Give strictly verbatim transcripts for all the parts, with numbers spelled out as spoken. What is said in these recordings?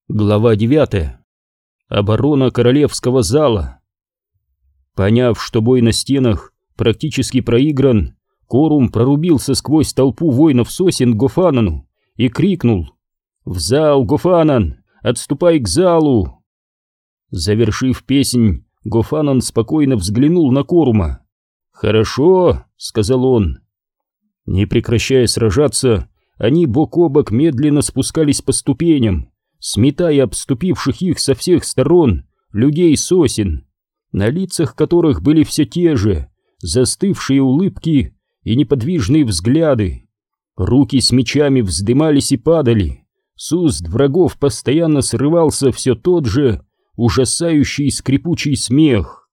Глава девятая. Оборона королевского зала. Поняв, что бой на стенах практически проигран, Корум прорубился сквозь толпу воинов сосен к Гофанану и крикнул: «В зал, Гофанан! Отступай к залу!» Завершив песнь, Гофанан спокойно взглянул на Корума. «Хорошо», — сказал он. Не прекращая сражаться, они бок о бок медленно спускались по ступеням, сметая обступивших их со всех сторон людей сосен, на лицах которых были все те же застывшие улыбки и неподвижные взгляды. Руки с мечами вздымались и падали, с уст врагов постоянно срывался все тот же ужасающий скрипучий смех.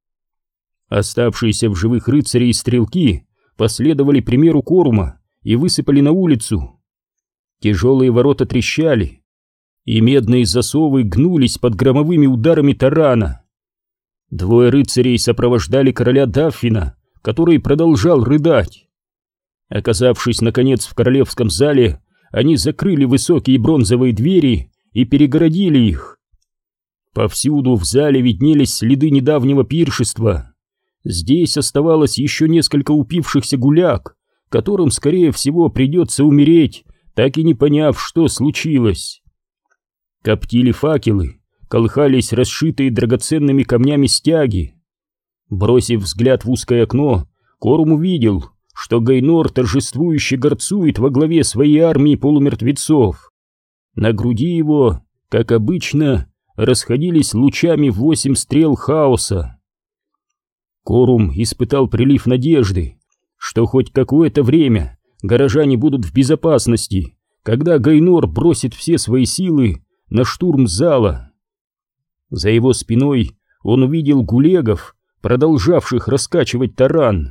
Оставшиеся в живых рыцари и стрелки последовали примеру Корума и высыпали на улицу. Тяжелые ворота трещали, и медные засовы гнулись под громовыми ударами тарана. Двое рыцарей сопровождали короля Даффина, который продолжал рыдать. Оказавшись, наконец, в королевском зале, они закрыли высокие бронзовые двери и перегородили их. Повсюду в зале виднелись следы недавнего пиршества. Здесь оставалось еще несколько упившихся гуляк, которым, скорее всего, придется умереть, так и не поняв, что случилось. Коптили факелы, колыхались расшитые драгоценными камнями стяги. Бросив взгляд в узкое окно, Корум увидел, что Гайнор торжествующе горцует во главе своей армии полумертвецов. На груди его, как обычно, расходились лучами восемь стрел хаоса. Корум испытал прилив надежды, что хоть какое-то время горожане будут в безопасности, когда Гайнор бросит все свои силы на штурм зала. За его спиной он увидел гулегов, продолжавших раскачивать таран.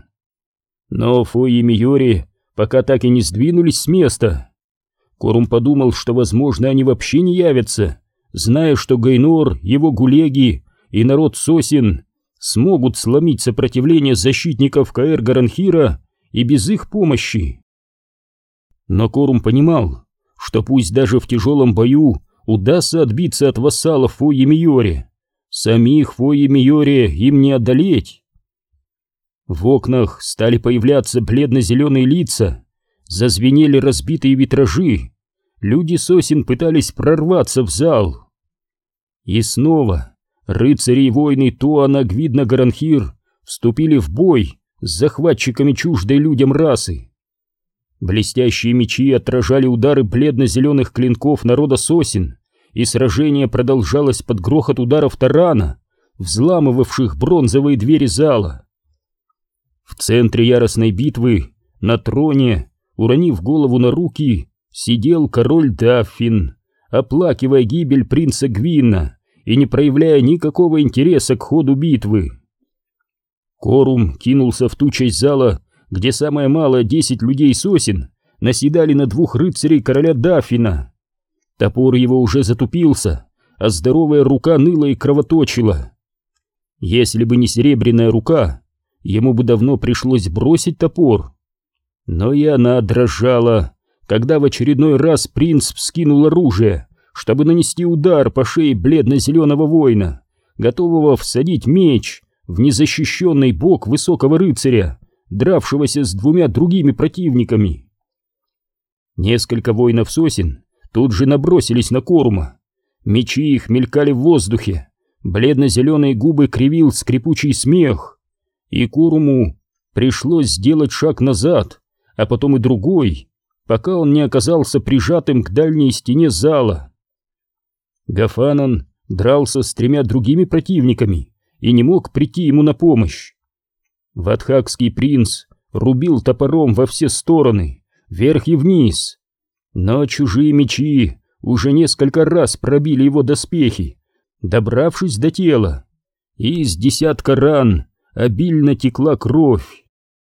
Но Фойи Миори пока так и не сдвинулись с места. Корум подумал, что, возможно, они вообще не явятся, зная, что Гайнор, его гулеги и народ сосен смогут сломить сопротивление защитников Каэр-Гаранхира и без их помощи. Но Корум понимал, что пусть даже в тяжелом бою удастся отбиться от вассалов Фойи Миори, самих Фойи Миори им не одолеть. В окнах стали появляться бледно-зеленые лица, зазвенели разбитые витражи, люди сосен пытались прорваться в зал. И снова рыцари и воины Туана Гвидна-Гаранхир вступили в бой с захватчиками чуждой людям расы. Блестящие мечи отражали удары бледно-зеленых клинков народа сосен, и сражение продолжалось под грохот ударов тарана, взламывавших бронзовые двери зала. В центре яростной битвы, на троне, уронив голову на руки, сидел король Даффин, оплакивая гибель принца Гвинна и не проявляя никакого интереса к ходу битвы. Корум кинулся в ту часть зала, где самое малое десять людей сосен наседали на двух рыцарей короля Даффина. Топор его уже затупился, а здоровая рука ныла и кровоточила. Если бы не серебряная рука, ему бы давно пришлось бросить топор. Но и она дрожала, когда в очередной раз принц вскинул оружие, чтобы нанести удар по шее бледно-зеленого воина, готового всадить меч в незащищенный бок высокого рыцаря, дравшегося с двумя другими противниками. Несколько воинов сосен тут же набросились на Корума. Мечи их мелькали в воздухе, бледно-зеленые губы кривил скрипучий смех, и Коруму пришлось сделать шаг назад, а потом и другой, пока он не оказался прижатым к дальней стене зала. Гофанан дрался с тремя другими противниками и не мог прийти ему на помощь. Ватхакский принц рубил топором во все стороны, вверх и вниз, но чужие мечи уже несколько раз пробили его доспехи, добравшись до тела, и из десятка ран обильно текла кровь.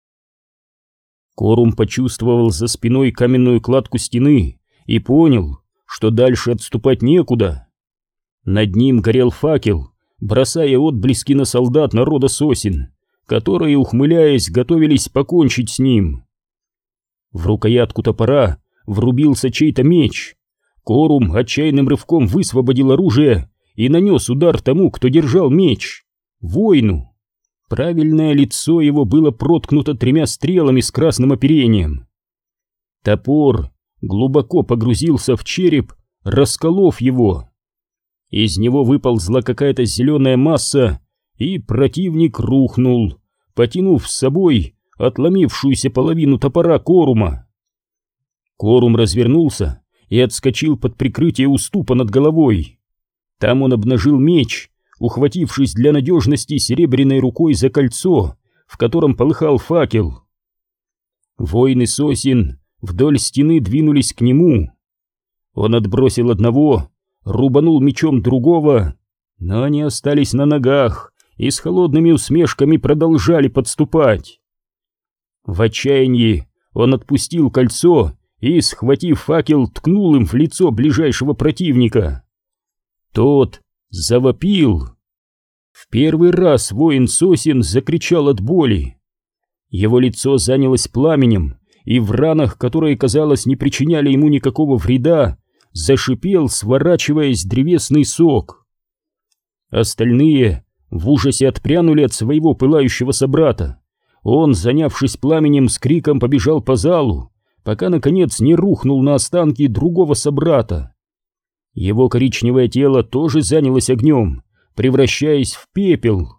Корум почувствовал за спиной каменную кладку стены и понял, что дальше отступать некуда. Над ним горел факел, бросая отблески на солдат народа сосен, которые, ухмыляясь, готовились покончить с ним. В рукоятку топора врубился чей-то меч. Корум отчаянным рывком высвободил оружие и нанес удар тому, кто держал меч, воину. Правильное лицо его было проткнуто тремя стрелами с красным оперением. Топор глубоко погрузился в череп, расколов его. Из него выползла какая-то зеленая масса, и противник рухнул, потянув с собой отломившуюся половину топора Корума. Корум развернулся и отскочил под прикрытие уступа над головой. Там он обнажил меч, ухватившись для надежности серебряной рукой за кольцо, в котором полыхал факел. Воины сосен вдоль стены двинулись к нему. Он отбросил одного, рубанул мечом другого, но они остались на ногах и с холодными усмешками продолжали подступать. В отчаянии он отпустил кольцо и, схватив факел, ткнул им в лицо ближайшего противника. Тот завопил. В первый раз воин сосен закричал от боли. Его лицо занялось пламенем, и в ранах, которые, казалось, не причиняли ему никакого вреда, зашипел, сворачиваясь, древесный сок. Остальные в ужасе отпрянули от своего пылающего собрата. Он, занявшись пламенем, с криком побежал по залу, пока, наконец, не рухнул на останки другого собрата. Его коричневое тело тоже занялось огнем, превращаясь в пепел.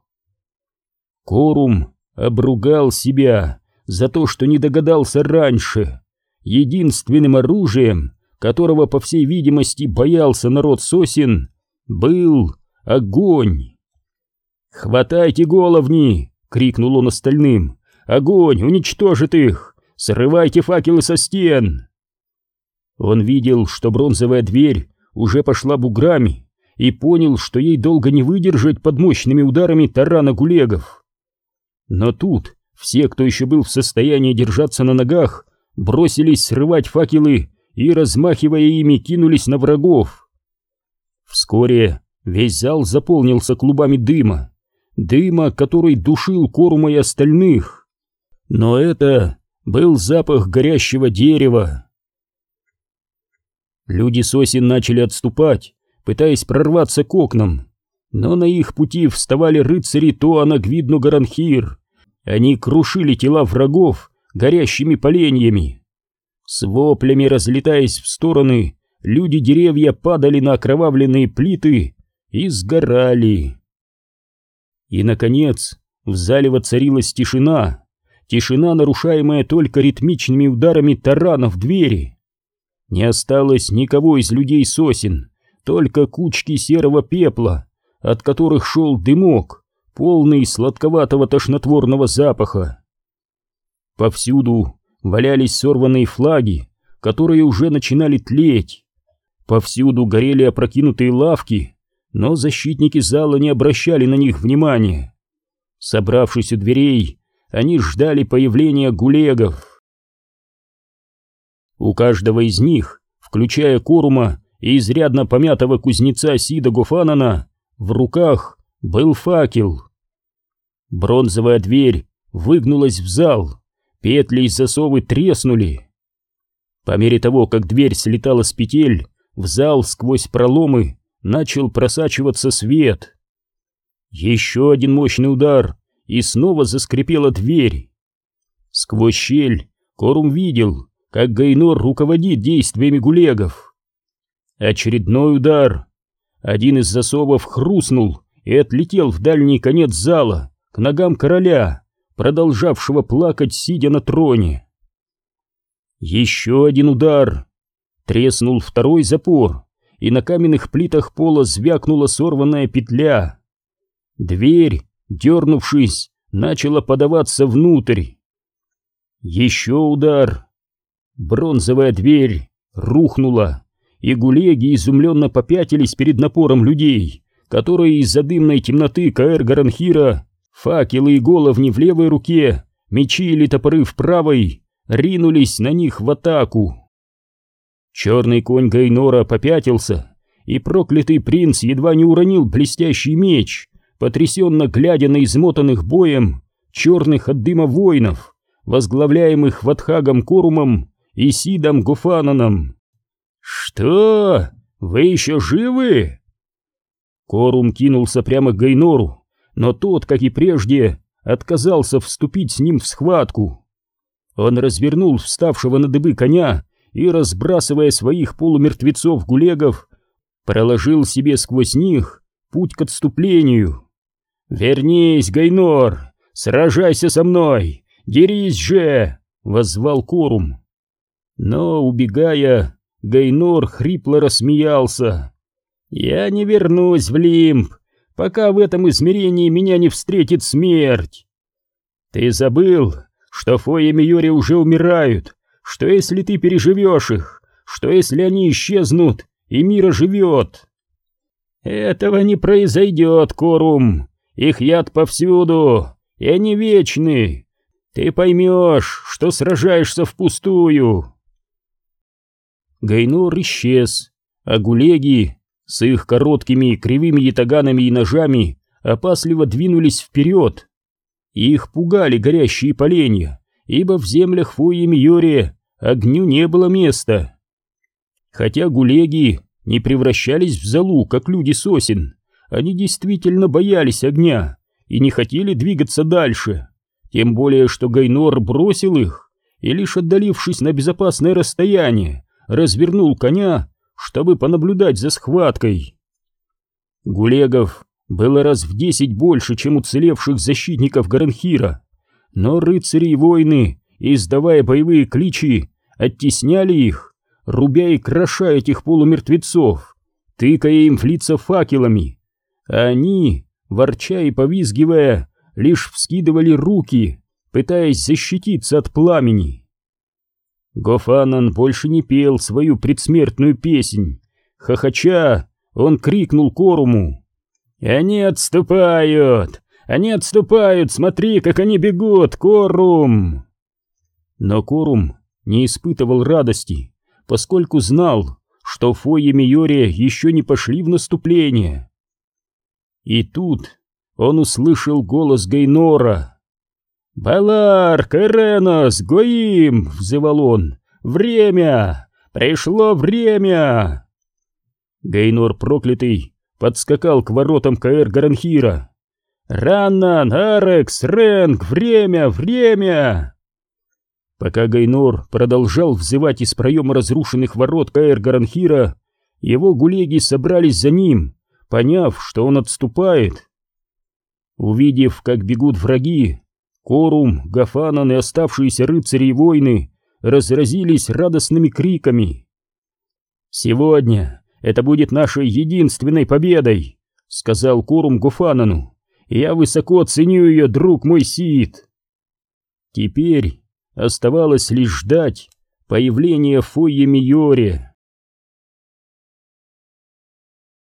Корум обругал себя за то, что не догадался раньше. Единственным оружием, которого, по всей видимости, боялся народ сосен, был огонь. «Хватайте головни!» — крикнул он остальным. «Огонь уничтожит их! Срывайте факелы со стен!» Он видел, что бронзовая дверь уже пошла буграми, и понял, что ей долго не выдержать под мощными ударами тарана гулегов. Но тут все, кто еще был в состоянии держаться на ногах, бросились срывать факелы и, размахивая ими, кинулись на врагов. Вскоре весь зал заполнился клубами дыма, дыма, который душил Корума и остальных. Но это был запах горящего дерева. Люди сосен начали отступать, пытаясь прорваться к окнам, но на их пути вставали рыцари Туана Гвидну-Гаранхир. Они крушили тела врагов горящими поленьями. С воплями, разлетаясь в стороны, люди-деревья падали на окровавленные плиты и сгорали. И, наконец, в зале воцарилась тишина, тишина, нарушаемая только ритмичными ударами тарана в двери. Не осталось никого из людей сосен, только кучки серого пепла, от которых шел дымок, полный сладковатого тошнотворного запаха. Повсюду валялись сорванные флаги, которые уже начинали тлеть. Повсюду горели опрокинутые лавки, но защитники зала не обращали на них внимания. Собравшись у дверей, они ждали появления гулегов. У каждого из них, включая Корума и изрядно помятого кузнеца Сида Гофанана, в руках был факел. Бронзовая дверь выгнулась в зал, петли и засовы треснули. По мере того, как дверь слетала с петель, в зал сквозь проломы начал просачиваться свет. Еще один мощный удар, и снова заскрипела дверь. Сквозь щель Корум видел, как Гайнор руководит действиями гулегов. Очередной удар. Один из засовов хрустнул и отлетел в дальний конец зала, к ногам короля, продолжавшего плакать, сидя на троне. Еще один удар. Треснул второй запор, и на каменных плитах пола звякнула сорванная петля. Дверь, дернувшись, начала подаваться внутрь. Еще удар. Бронзовая дверь рухнула, и гулеги изумленно попятились перед напором людей, которые из-за дымной темноты Каэр-Гаранхира, факелы и головни в левой руке, мечи или топоры в правой, ринулись на них в атаку. Черный конь Гайнора попятился, и проклятый принц едва не уронил блестящий меч, потрясенно глядя на измотанных боем черных от дыма воинов, возглавляемых Ватхагом Корумом и Сидом Гофананом. «Что? Вы еще живы?» Корум кинулся прямо к Гайнору, но тот, как и прежде, отказался вступить с ним в схватку. Он развернул вставшего на дыбы коня и, разбрасывая своих полумертвецов-гулегов, проложил себе сквозь них путь к отступлению. «Вернись, Гайнор! Сражайся со мной! Дерись же!» — воззвал Корум. Но, убегая, Гайнор хрипло рассмеялся. «Я не вернусь в Лимб, пока в этом измерении меня не встретит смерть. Ты забыл, что Фой и Миори уже умирают, что если ты переживешь их, что если они исчезнут, и мир оживет. Этого не произойдет, Корум, их яд повсюду, и они вечны. Ты поймешь, что сражаешься впустую». Гайнор исчез, а гулеги с их короткими кривыми ятаганами и ножами опасливо двинулись вперед. Их пугали горящие поленья, ибо в землях Фои и Миори огню не было места. Хотя гулеги не превращались в золу, как люди сосен, они действительно боялись огня и не хотели двигаться дальше, тем более что Гайнор бросил их и, лишь отдалившись на безопасное расстояние, развернул коня, чтобы понаблюдать за схваткой. Гулегов было раз в десять больше, чем уцелевших защитников Гаранхира, но рыцари и воины, издавая боевые кличи, оттесняли их, рубя и кроша этих полумертвецов, тыкая им в лица факелами. А они, ворча и повизгивая, лишь вскидывали руки, пытаясь защититься от пламени. Гофанан больше не пел свою предсмертную песнь. Хохоча, он крикнул Коруму: «Они отступают! Они отступают! Смотри, как они бегут, Корум!» Но Корум не испытывал радости, поскольку знал, что Фой и Миори еще не пошли в наступление. И тут он услышал голос Гайнора. «Балар, Керенос, Гоим!» — взывал он. «Время! Пришло время!» Гайнор проклятый подскакал к воротам Каэр Гаранхира. «Раннан, Арекс, Ренг, время, время!» Пока Гайнор продолжал взывать из проема разрушенных ворот Каэр Гаранхира, его гулеги собрались за ним, поняв, что он отступает. Увидев, как бегут враги, Корум, Гофанан и оставшиеся рыцари и воины разразились радостными криками. «Сегодня это будет нашей единственной победой», — сказал Корум Гофанану. «Я высоко ценю ее, друг мой Сид». Теперь оставалось лишь ждать появления Фойи Миори.